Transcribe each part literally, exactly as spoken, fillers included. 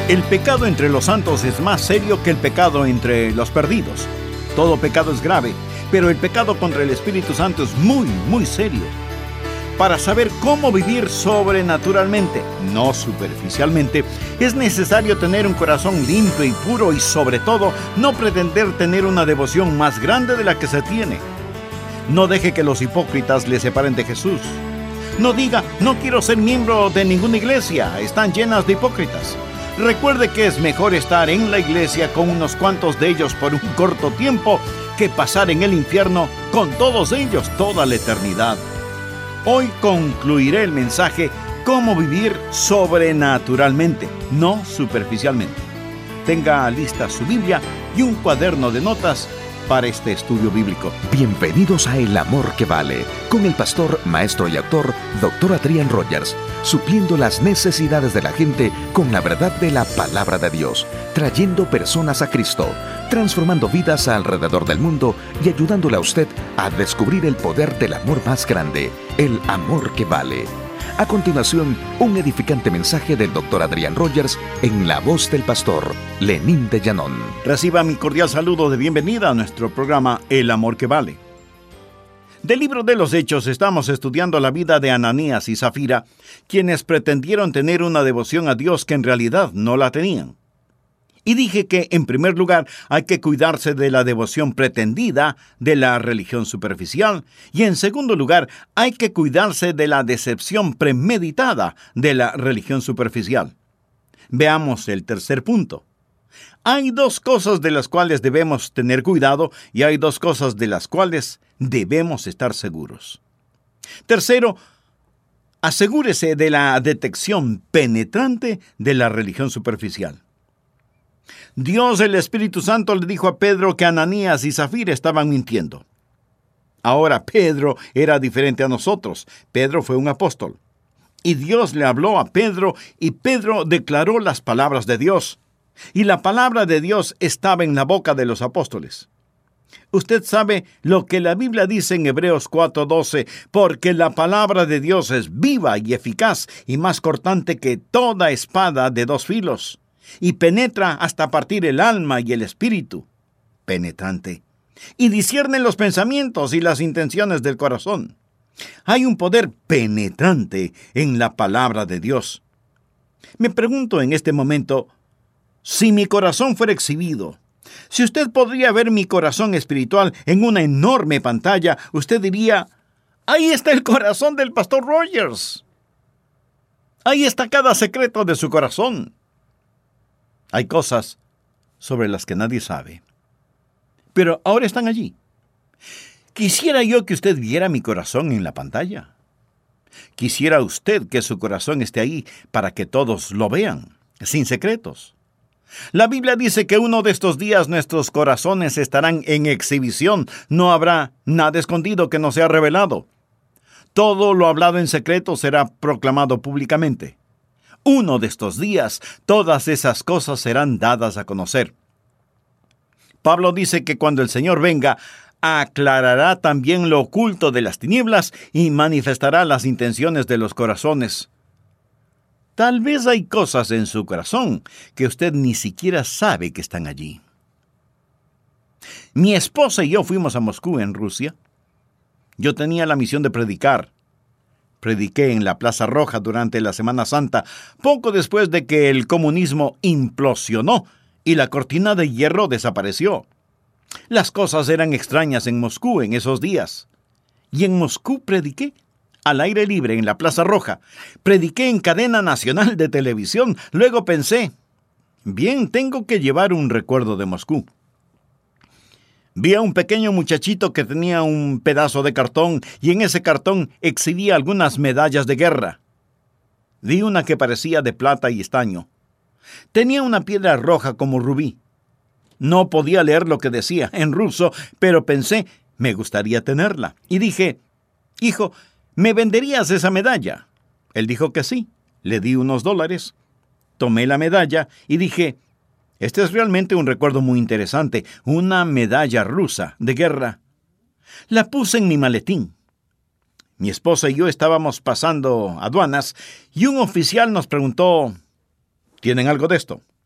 El pecado entre los santos es más serio que el pecado entre los perdidos. Todo pecado es grave, pero el pecado contra el Espíritu Santo es muy, muy serio. Para saber cómo vivir sobrenaturalmente, no superficialmente, es necesario tener un corazón limpio y puro y, sobre todo, no pretender tener una devoción más grande de la que se tiene. No deje que los hipócritas le separen de Jesús. No diga, no quiero ser miembro de ninguna iglesia, están llenas de hipócritas. Recuerde que es mejor estar en la iglesia con unos cuantos de ellos por un corto tiempo que pasar en el infierno con todos ellos toda la eternidad. Hoy concluiré el mensaje Cómo vivir sobrenaturalmente, no superficialmente. Tenga lista su Biblia y un cuaderno de notas para este estudio bíblico. Bienvenidos a El Amor que Vale, con el pastor, maestro y autor, doctor Adrián Rogers, supliendo las necesidades de la gente con la verdad de la palabra de Dios, trayendo personas a Cristo, transformando vidas alrededor del mundo y ayudándole a usted a descubrir el poder del amor más grande, el amor que vale. A continuación, un edificante mensaje del doctor Adrián Rogers en la voz del pastor Lenín de Llanón. Reciba mi cordial saludo de bienvenida a nuestro programa El Amor que Vale. Del libro de los Hechos estamos estudiando la vida de Ananías y Zafira, quienes pretendieron tener una devoción a Dios que en realidad no la tenían. Y dije que, en primer lugar, hay que cuidarse de la devoción pretendida, de la religión superficial, y en segundo lugar, hay que cuidarse de la decepción premeditada de la religión superficial. Veamos el tercer punto. Hay dos cosas de las cuales debemos tener cuidado y hay dos cosas de las cuales debemos estar seguros. Tercero, asegúrese de la detección penetrante de la religión superficial. Dios, el Espíritu Santo, le dijo a Pedro que Ananías y Zafira estaban mintiendo. Ahora, Pedro era diferente a nosotros. Pedro fue un apóstol. Y Dios le habló a Pedro y Pedro declaró las palabras de Dios. Y la palabra de Dios estaba en la boca de los apóstoles. Usted sabe lo que la Biblia dice en Hebreos cuatro doce, porque la palabra de Dios es viva y eficaz y más cortante que toda espada de dos filos, y penetra hasta partir el alma y el espíritu, penetrante, y discierne los pensamientos y las intenciones del corazón. Hay un poder penetrante en la palabra de Dios. Me pregunto en este momento, si mi corazón fuera exhibido, si usted podría ver mi corazón espiritual en una enorme pantalla, usted diría, ahí está el corazón del pastor Rogers. Ahí está cada secreto de su corazón. Hay cosas sobre las que nadie sabe, pero ahora están allí. Quisiera yo que usted viera mi corazón en la pantalla. Quisiera usted que su corazón esté ahí para que todos lo vean, sin secretos. La Biblia dice que uno de estos días nuestros corazones estarán en exhibición. No habrá nada escondido que no sea revelado. Todo lo hablado en secreto será proclamado públicamente. Uno de estos días, todas esas cosas serán dadas a conocer. Pablo dice que cuando el Señor venga, aclarará también lo oculto de las tinieblas y manifestará las intenciones de los corazones. Tal vez hay cosas en su corazón que usted ni siquiera sabe que están allí. Mi esposa y yo fuimos a Moscú, en Rusia. Yo tenía la misión de predicar. Prediqué en la Plaza Roja durante la Semana Santa, poco después de que el comunismo implosionó y la cortina de hierro desapareció. Las cosas eran extrañas en Moscú en esos días. Y en Moscú prediqué al aire libre en la Plaza Roja. Prediqué en cadena nacional de televisión. Luego pensé, bien, tengo que llevar un recuerdo de Moscú. Vi a un pequeño muchachito que tenía un pedazo de cartón y en ese cartón exhibía algunas medallas de guerra. Vi una que parecía de plata y estaño. Tenía una piedra roja como rubí. No podía leer lo que decía en ruso, pero pensé, me gustaría tenerla. Y dije, hijo, ¿me venderías esa medalla? Él dijo que sí. Le di unos dólares. Tomé la medalla y dije, este es realmente un recuerdo muy interesante, una medalla rusa de guerra. La puse en mi maletín. Mi esposa y yo estábamos pasando aduanas y un oficial nos preguntó, ¿tienen algo de esto?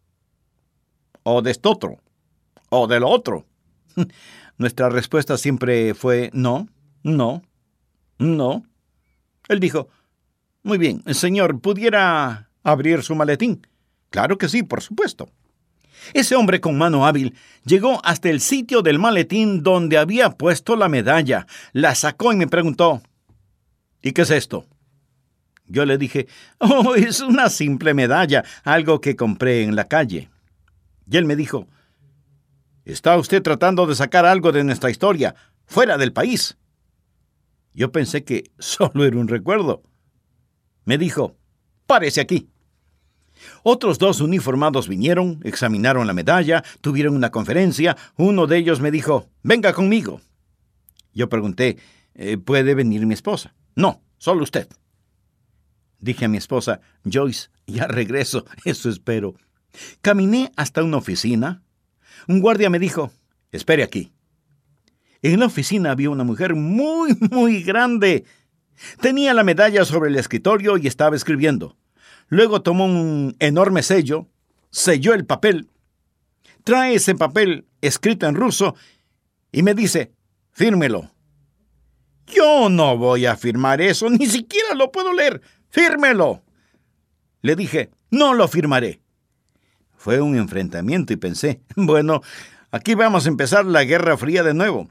¿O de esto otro? ¿O de lo otro? Nuestra respuesta siempre fue no, no, no. Él dijo, muy bien, señor, ¿pudiera abrir su maletín? Claro que sí, por supuesto. Ese hombre con mano hábil llegó hasta el sitio del maletín donde había puesto la medalla, la sacó y me preguntó, ¿y qué es esto? Yo le dije, oh, es una simple medalla, algo que compré en la calle. Y él me dijo, ¿está usted tratando de sacar algo de nuestra historia fuera del país? Yo pensé que solo era un recuerdo. Me dijo, párese aquí. Otros dos uniformados vinieron, examinaron la medalla, tuvieron una conferencia. Uno de ellos me dijo, venga conmigo. Yo pregunté, ¿puede venir mi esposa? No, solo usted. Dije a mi esposa, Joyce, ya regreso, eso espero. Caminé hasta una oficina. Un guardia me dijo, espere aquí. En la oficina había una mujer muy, muy grande. Tenía la medalla sobre el escritorio y estaba escribiendo. Luego tomó un enorme sello, selló el papel, trae ese papel escrito en ruso y me dice, fírmelo. Yo no voy a firmar eso, ni siquiera lo puedo leer. ¡Fírmelo! Le dije, no lo firmaré. Fue un enfrentamiento y pensé, bueno, aquí vamos a empezar la Guerra Fría de nuevo.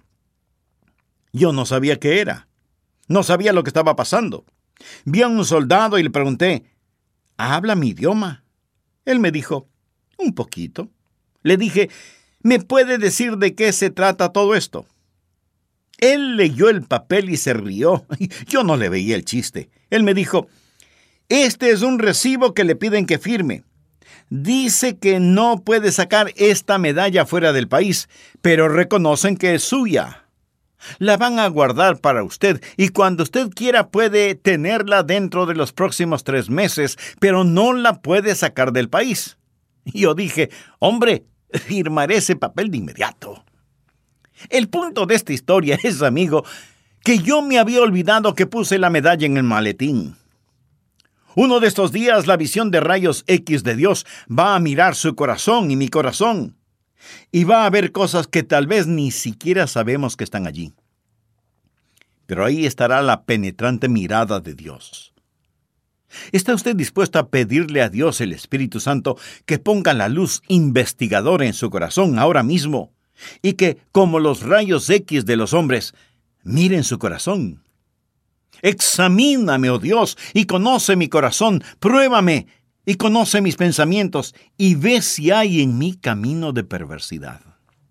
Yo no sabía qué era. No sabía lo que estaba pasando. Vi a un soldado y le pregunté, ¿habla mi idioma? Él me dijo, un poquito. Le dije, ¿me puede decir de qué se trata todo esto? Él leyó el papel y se rió. Yo no le veía el chiste. Él me dijo, este es un recibo que le piden que firme. Dice que no puede sacar esta medalla fuera del país, pero reconocen que es suya. La van a guardar para usted y cuando usted quiera puede tenerla dentro de los próximos tres meses, pero no la puede sacar del país. Yo dije, hombre, firmaré ese papel de inmediato. El punto de esta historia es, amigo, que yo me había olvidado que puse la medalla en el maletín. Uno de estos días la visión de rayos X de Dios va a mirar su corazón y mi corazón. Y va a ver cosas que tal vez ni siquiera sabemos que están allí. Pero ahí estará la penetrante mirada de Dios. ¿Está usted dispuesto a pedirle a Dios, el Espíritu Santo, que ponga la luz investigadora en su corazón ahora mismo? Y que, como los rayos X de los hombres, miren su corazón. Examíname, oh Dios, y conoce mi corazón. Pruébame y conoce mis pensamientos y ve si hay en mí camino de perversidad.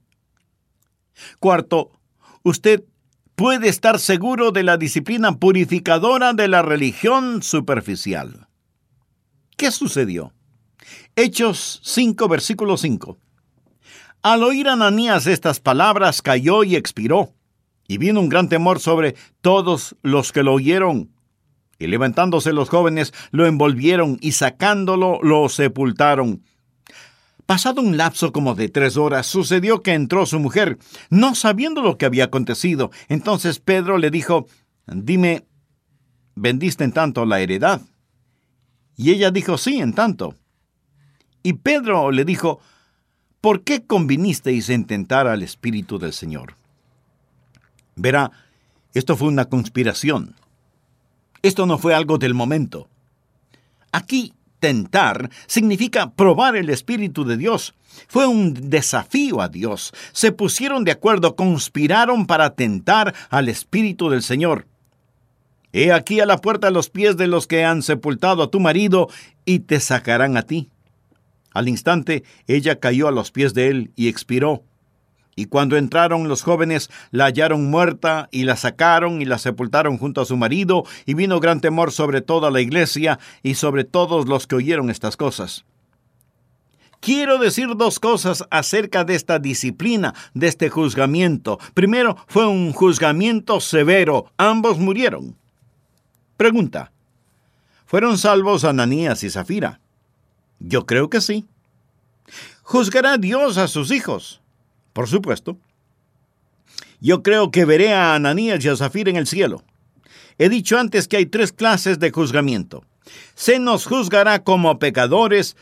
Cuarto, usted puede estar seguro de la disciplina purificadora de la religión superficial. ¿Qué sucedió? Hechos cinco, versículo cinco. Al oír Ananías estas palabras, cayó y expiró, y vino un gran temor sobre todos los que lo oyeron. Y levantándose los jóvenes, lo envolvieron y sacándolo, lo sepultaron. Pasado un lapso como de tres horas, sucedió que entró su mujer, no sabiendo lo que había acontecido. Entonces Pedro le dijo, dime, ¿vendiste en tanto la heredad? Y ella dijo, sí, en tanto. Y Pedro le dijo, ¿por qué convinisteis en tentar al Espíritu del Señor? Verá, esto fue una conspiración. Esto no fue algo del momento. Aquí, tentar significa probar el Espíritu de Dios. Fue un desafío a Dios. Se pusieron de acuerdo, conspiraron para tentar al Espíritu del Señor. He aquí a la puerta los pies de los que han sepultado a tu marido y te sacarán a ti. Al instante, ella cayó a los pies de él y expiró. Y cuando entraron los jóvenes, la hallaron muerta y la sacaron y la sepultaron junto a su marido, y vino gran temor sobre toda la iglesia y sobre todos los que oyeron estas cosas. Quiero decir dos cosas acerca de esta disciplina, de este juzgamiento. Primero, fue un juzgamiento severo. Ambos murieron. Pregunta: ¿fueron salvos Ananías y Zafira? Yo creo que sí. ¿Juzgará Dios a sus hijos? Por supuesto. Yo creo que veré a Ananías y a Zafira en el cielo. He dicho antes que hay tres clases de juzgamiento. Se nos juzgará como pecadores,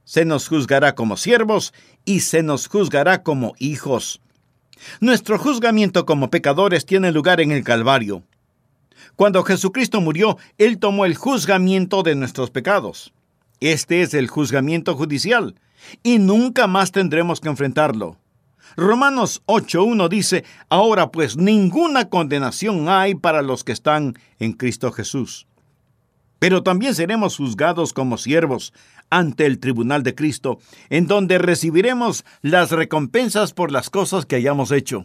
se nos juzgará como siervos y se nos juzgará como hijos. Nuestro juzgamiento como pecadores tiene lugar en el Calvario. Cuando Jesucristo murió, Él tomó el juzgamiento de nuestros pecados. Este es el juzgamiento judicial, y nunca más tendremos que enfrentarlo. Romanos ocho uno dice, ahora pues ninguna condenación hay para los que están en Cristo Jesús. Pero también seremos juzgados como siervos ante el tribunal de Cristo, en donde recibiremos las recompensas por las cosas que hayamos hecho.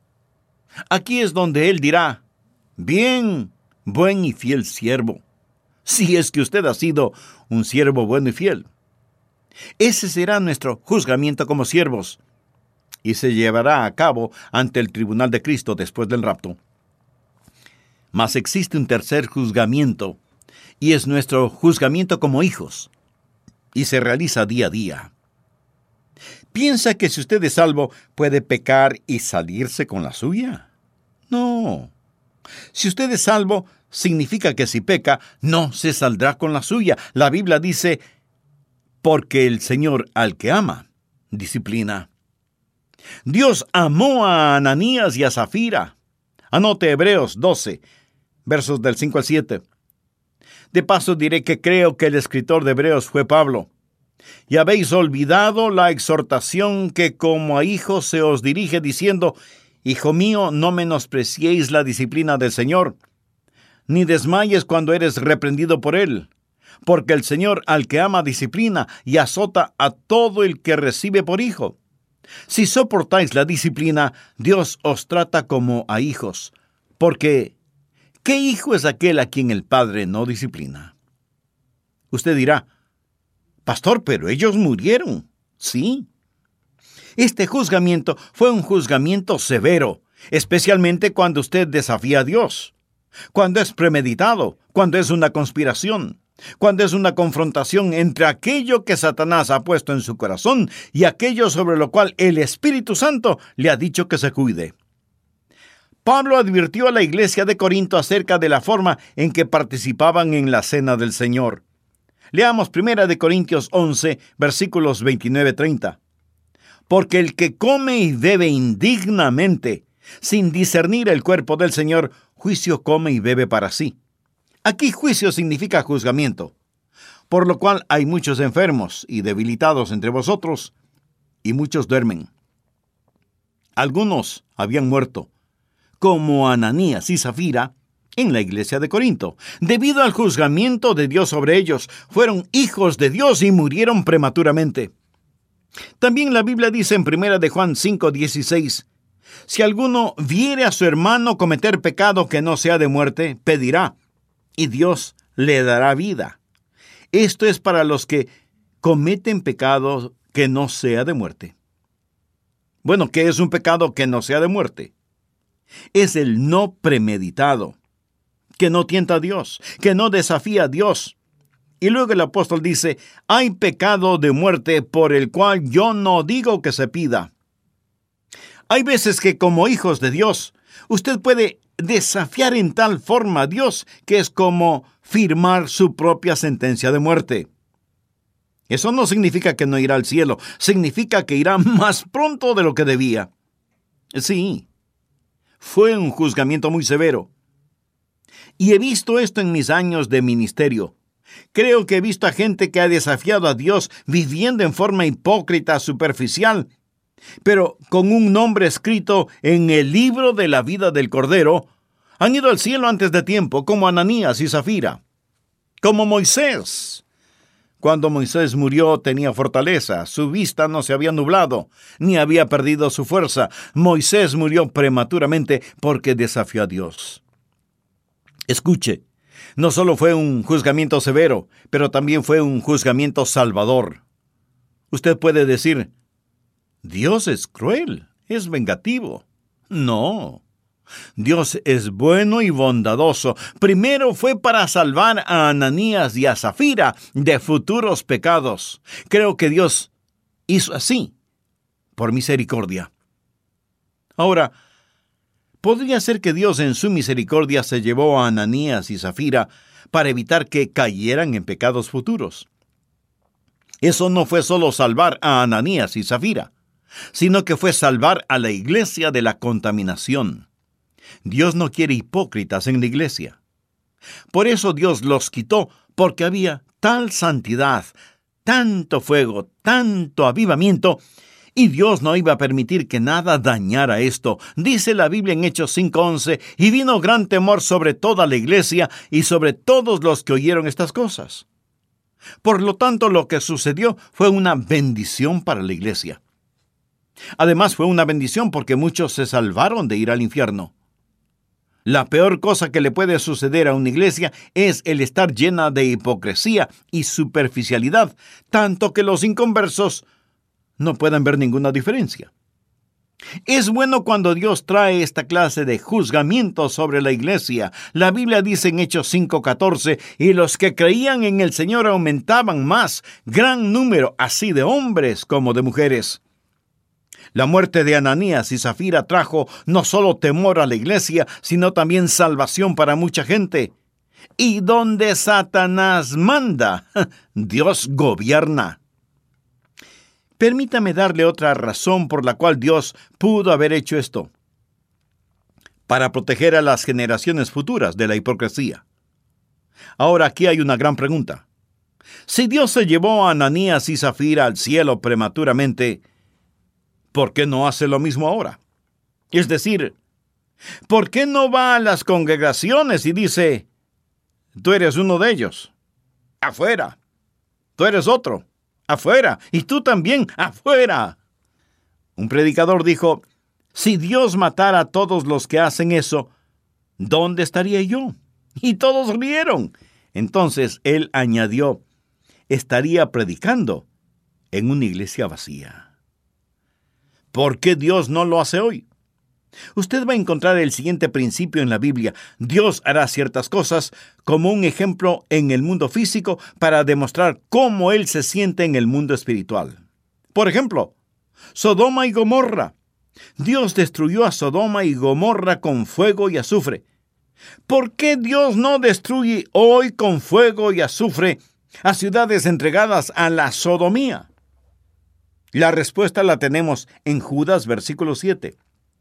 Aquí es donde Él dirá, bien, buen y fiel siervo, si es que usted ha sido un siervo bueno y fiel. Ese será nuestro juzgamiento como siervos, y se llevará a cabo ante el tribunal de Cristo después del rapto. Mas existe un tercer juzgamiento, y es nuestro juzgamiento como hijos, y se realiza día a día. ¿Piensa que si usted es salvo, puede pecar y salirse con la suya? No. Si usted es salvo, significa que si peca, no se saldrá con la suya. La Biblia dice, porque el Señor al que ama, disciplina. Dios amó a Ananías y a Zafira. Anote Hebreos doce, versos del cinco al siete. De paso diré que creo que el escritor de Hebreos fue Pablo. Y habéis olvidado la exhortación que como a hijos se os dirige diciendo, Hijo mío, no menospreciéis la disciplina del Señor, ni desmayes cuando eres reprendido por Él, porque el Señor al que ama disciplina y azota a todo el que recibe por hijo. Si soportáis la disciplina, Dios os trata como a hijos, porque ¿qué hijo es aquel a quien el Padre no disciplina? Usted dirá, Pastor, pero ellos murieron. Sí. Este juzgamiento fue un juzgamiento severo, especialmente cuando usted desafía a Dios, cuando es premeditado, cuando es una conspiración, cuando es una confrontación entre aquello que Satanás ha puesto en su corazón y aquello sobre lo cual el Espíritu Santo le ha dicho que se cuide. Pablo advirtió a la iglesia de Corinto acerca de la forma en que participaban en la cena del Señor. Leamos primera de Corintios once, versículos veintinueve a treinta. Porque el que come y bebe indignamente, sin discernir el cuerpo del Señor, juicio come y bebe para sí. Aquí juicio significa juzgamiento, por lo cual hay muchos enfermos y debilitados entre vosotros, y muchos duermen. Algunos habían muerto, como Ananías y Zafira, en la iglesia de Corinto. Debido al juzgamiento de Dios sobre ellos, fueron hijos de Dios y murieron prematuramente. También la Biblia dice en primera de Juan cinco dieciséis, si alguno viere a su hermano cometer pecado que no sea de muerte, pedirá, y Dios le dará vida. Esto es para los que cometen pecado que no sea de muerte. Bueno, ¿qué es un pecado que no sea de muerte? Es el no premeditado, que no tienta a Dios, que no desafía a Dios. Y luego el apóstol dice, hay pecado de muerte por el cual yo no digo que se pida. Hay veces que como hijos de Dios, usted puede desafiar en tal forma a Dios que es como firmar su propia sentencia de muerte. Eso no significa que no irá al cielo, significa que irá más pronto de lo que debía. Sí, fue un juzgamiento muy severo. Y he visto esto en mis años de ministerio. Creo que he visto a gente que ha desafiado a Dios viviendo en forma hipócrita, superficial, pero con un nombre escrito en el libro de la vida del Cordero, han ido al cielo antes de tiempo, como Ananías y Zafira. Como Moisés. Cuando Moisés murió tenía fortaleza, su vista no se había nublado, ni había perdido su fuerza. Moisés murió prematuramente porque desafió a Dios. Escuche, no solo fue un juzgamiento severo, pero también fue un juzgamiento salvador. Usted puede decir, Dios es cruel, es vengativo. No, Dios es bueno y bondadoso. Primero fue para salvar a Ananías y a Zafira de futuros pecados. Creo que Dios hizo así, por misericordia. Ahora, podría ser que Dios en su misericordia se llevó a Ananías y Zafira para evitar que cayeran en pecados futuros. Eso no fue solo salvar a Ananías y Zafira, sino que fue salvar a la iglesia de la contaminación. Dios no quiere hipócritas en la iglesia. Por eso Dios los quitó, porque había tal santidad, tanto fuego, tanto avivamiento, y Dios no iba a permitir que nada dañara esto. Dice la Biblia en Hechos cinco once, y vino gran temor sobre toda la iglesia y sobre todos los que oyeron estas cosas. Por lo tanto, lo que sucedió fue una bendición para la iglesia. Además, fue una bendición porque muchos se salvaron de ir al infierno. La peor cosa que le puede suceder a una iglesia es el estar llena de hipocresía y superficialidad, tanto que los inconversos no pueden ver ninguna diferencia. Es bueno cuando Dios trae esta clase de juzgamiento sobre la iglesia. La Biblia dice en Hechos cinco catorce, y los que creían en el Señor aumentaban más, gran número, así de hombres como de mujeres. La muerte de Ananías y Zafira trajo no solo temor a la iglesia, sino también salvación para mucha gente. Y donde Satanás manda, Dios gobierna. Permítame darle otra razón por la cual Dios pudo haber hecho esto: para proteger a las generaciones futuras de la hipocresía. Ahora aquí hay una gran pregunta. Si Dios se llevó a Ananías y Zafira al cielo prematuramente, ¿por qué no hace lo mismo ahora? Es decir, ¿por qué no va a las congregaciones y dice, tú eres uno de ellos, afuera, tú eres otro, afuera, y tú también, afuera? Un predicador dijo, si Dios matara a todos los que hacen eso, ¿dónde estaría yo? Y todos rieron. Entonces él añadió, estaría predicando en una iglesia vacía. ¿Por qué Dios no lo hace hoy? Usted va a encontrar el siguiente principio en la Biblia. Dios hará ciertas cosas como un ejemplo en el mundo físico para demostrar cómo Él se siente en el mundo espiritual. Por ejemplo, Sodoma y Gomorra. Dios destruyó a Sodoma y Gomorra con fuego y azufre. ¿Por qué Dios no destruye hoy con fuego y azufre a ciudades entregadas a la sodomía? La respuesta la tenemos en Judas, versículo siete.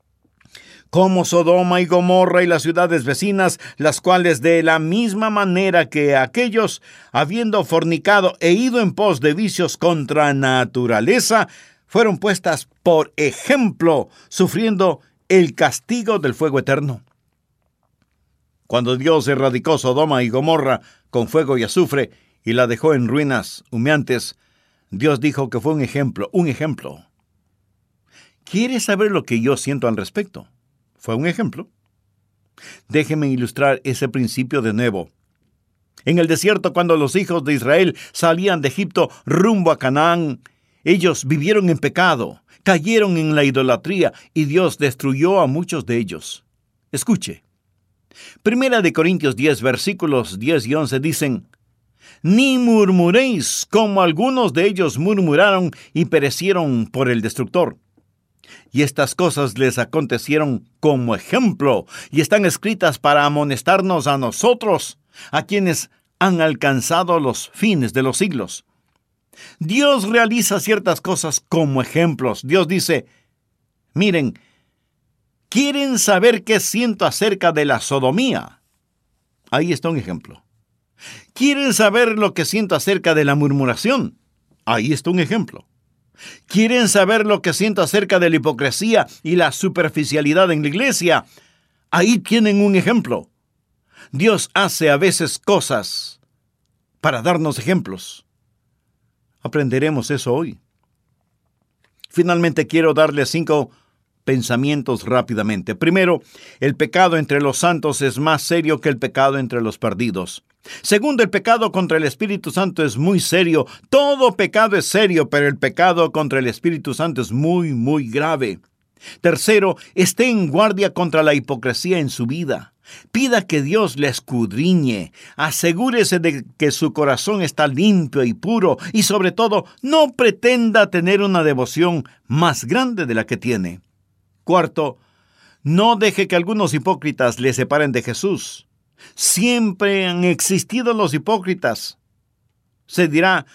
Como Sodoma y Gomorra y las ciudades vecinas, las cuales de la misma manera que aquellos, habiendo fornicado e ido en pos de vicios contra naturaleza, fueron puestas por ejemplo, sufriendo el castigo del fuego eterno. Cuando Dios erradicó Sodoma y Gomorra con fuego y azufre y la dejó en ruinas humeantes, Dios dijo que fue un ejemplo, un ejemplo. ¿Quieres saber lo que yo siento al respecto? Fue un ejemplo. Déjeme ilustrar ese principio de nuevo. En el desierto, cuando los hijos de Israel salían de Egipto rumbo a Canaán, ellos vivieron en pecado, cayeron en la idolatría y Dios destruyó a muchos de ellos. Escuche. Primera de Corintios diez, versículos diez y once dicen, ni murmuréis como algunos de ellos murmuraron y perecieron por el destructor. Y estas cosas les acontecieron como ejemplo y están escritas para amonestarnos a nosotros, a quienes han alcanzado los fines de los siglos. Dios realiza ciertas cosas como ejemplos. Dios dice, miren, ¿quieren saber qué siento acerca de la sodomía? Ahí está un ejemplo. ¿Quieren saber lo que siento acerca de la murmuración? Ahí está un ejemplo. ¿Quieren saber lo que siento acerca de la hipocresía y la superficialidad en la iglesia? Ahí tienen un ejemplo. Dios hace a veces cosas para darnos ejemplos. Aprenderemos eso hoy. Finalmente quiero darles cinco pensamientos rápidamente. Primero, el pecado entre los santos es más serio que el pecado entre los perdidos. Segundo, el pecado contra el Espíritu Santo es muy serio. Todo pecado es serio, pero el pecado contra el Espíritu Santo es muy, muy grave. Tercero, esté en guardia contra la hipocresía en su vida. Pida que Dios le escudriñe. Asegúrese de que su corazón está limpio y puro. Y sobre todo, no pretenda tener una devoción más grande de la que tiene. Cuarto, no deje que algunos hipócritas le separen de Jesús. Siempre han existido los hipócritas. Se dirá,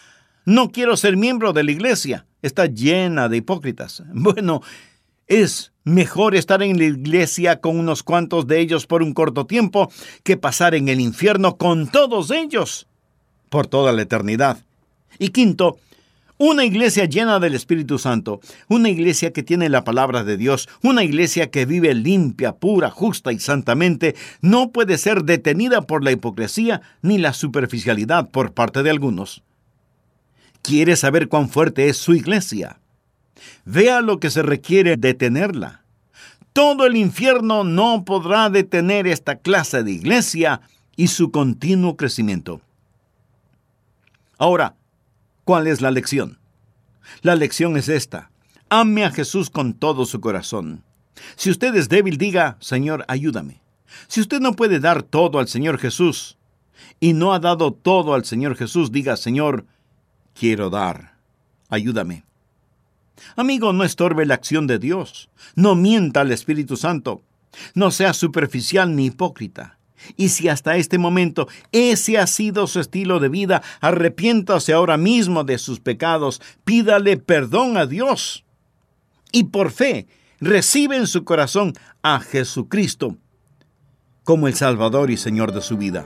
No quiero ser miembro de la iglesia. Está llena de hipócritas. Bueno, es mejor estar en la iglesia con unos cuantos de ellos por un corto tiempo que pasar en el infierno con todos ellos por toda la eternidad. Y quinto, una iglesia llena del Espíritu Santo, una iglesia que tiene la palabra de Dios, una iglesia que vive limpia, pura, justa y santamente, no puede ser detenida por la hipocresía ni la superficialidad por parte de algunos. ¿Quiere saber cuán fuerte es su iglesia? Vea lo que se requiere detenerla. Todo el infierno no podrá detener esta clase de iglesia y su continuo crecimiento. Ahora, ¿cuál es la lección? La lección es esta: ame a Jesús con todo su corazón. Si usted es débil, diga: Señor, ayúdame. Si usted no puede dar todo al Señor Jesús y no ha dado todo al Señor Jesús, diga: Señor, quiero dar. Ayúdame. Amigo, no estorbe la acción de Dios. No mienta al Espíritu Santo. No sea superficial ni hipócrita. Y si hasta este momento ese ha sido su estilo de vida, arrepiéntase ahora mismo de sus pecados, pídale perdón a Dios y por fe recibe en su corazón a Jesucristo como el Salvador y Señor de su vida.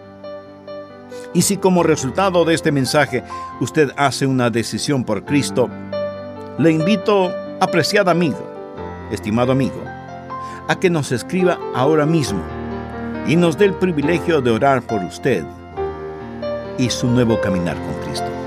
Y si como resultado de este mensaje usted hace una decisión por Cristo, le invito, apreciado amigo, estimado amigo, a que nos escriba ahora mismo y nos dé el privilegio de orar por usted y su nuevo caminar con Cristo.